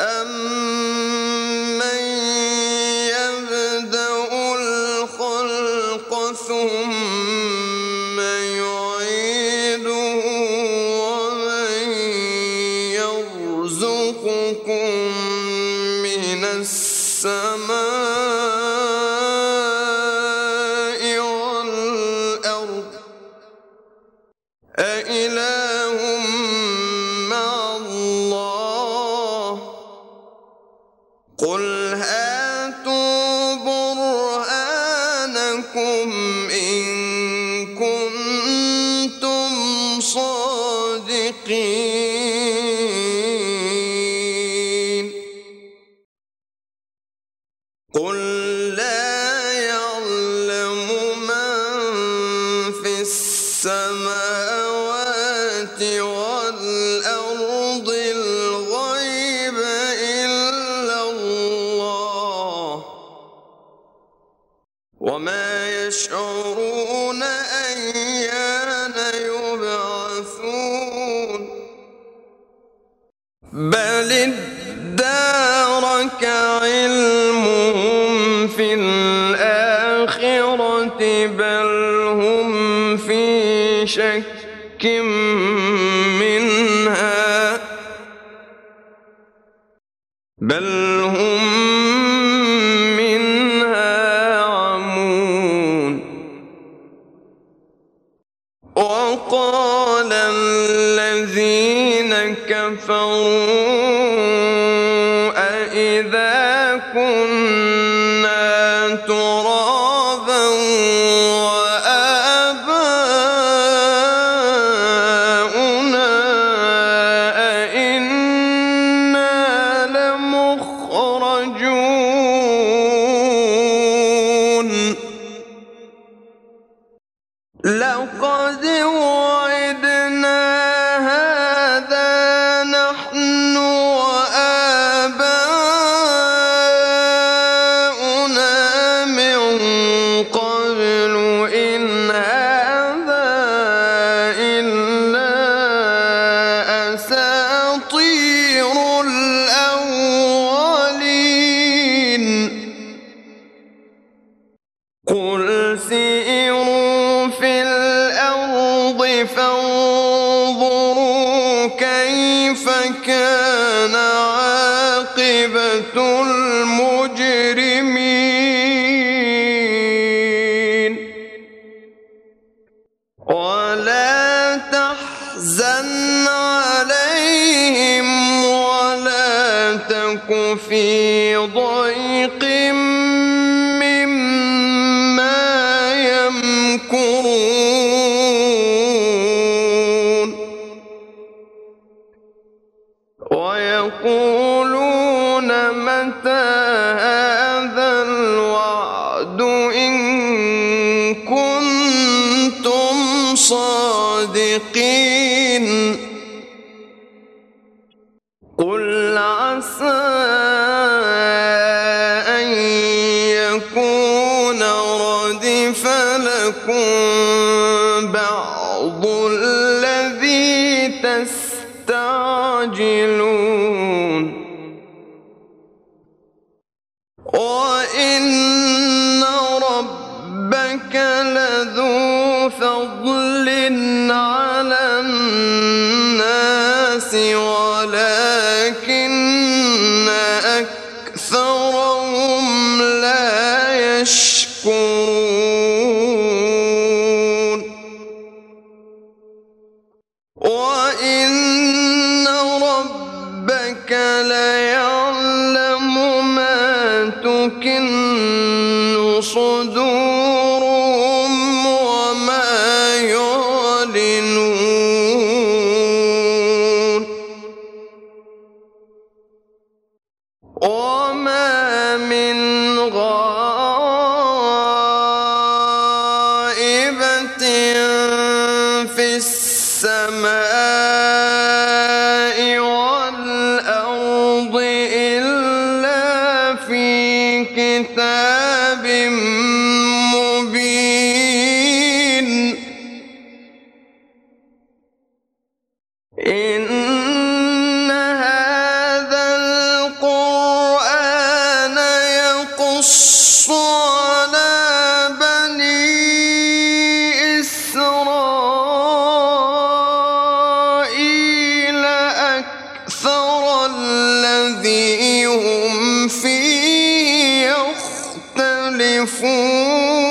أَمَّن يَبْدَأُ الْخَلْقَ ثُمَّ يُعِيدُهُ وَمَن يَرْزُقُكُم مِّنَ السَّمَاءِ وَالْأَرْضِ أَإِلَٰهٌ مَّعَ اللَّهِ ۚ قُلْ هَاتُوا بُرْهَانَكُمْ إِن كُنتُمْ صَادِقِينَ قُل لَّا يَعْلَمُ مَن فِي السَّمَاوَاتِ وَالْأَرْضِ الْغَيْبَ إِلَّا اللَّهُ ۚ وَمَا يَشْعُرُونَ أَيَّانَ يُبْعَثُونَ بَلِ ادَّارَكَ عِلْمُهُمْ فِي الْآخِرَةِ بَلْ هُمْ فِي شَكٍّ مِّنْهَا عَمُونَ وَقَالَ الَّذِينَ كَفَرُوا أَإِذَا كُنَّا تُرَابًا وَآبَاؤُنَا أَإِنَّا لَمُخْرَجُونَ لَقَدْ وُعِدْنَا هَٰذَا نَحْنُ وَآبَاؤُنَا مِن قَبْلُ إِنْ هَٰذَا إِلَّا أَسَاطِيرُ الْأَوَّلِينَ قُلْ سِيرُوا فِي الْأَرْضِ فَانظُرُوا كَيْفَ كَانَ عَاقِبَةُ الْمُجْرِمِينَ وَلَا تَحْزَنْ عَلَيْهِمْ وَلَا تَكُ فِي ضَيْقٍ مِّمَّا يَمْكُرُونَ وَيَقُولُونَ مَتَىٰ هَٰذَا الْوَعْدُ إِن كُنتُمْ صَادِقِينَ قُلْ عَسَىٰ أَن يَكُونَ رَدِفَ لَكُم بَعْضُ الَّذِي تَسْتَعْجِلُونَ وَإِنَّ رَبَّكَ لَذُو فَضْلٍ عَلَى النَّاسِ وَلَٰكِنَّ أَكْثَرَهُمْ لَا يَشْكُرُونَ وَإِنَّ رَبَّكَ لَيَعْلَمُ مَا تُكِنُّ صُدُورُهُمْ وَمَا يُعْلِنُونَ وَمَا مِنْ غَائِبَةٍ فِي السَّمَاءِ وَالْأَرْضِ إِلَّا فِي كِتَابٍ مُّبِينٍ إِنَّ هَٰذَا يختلفون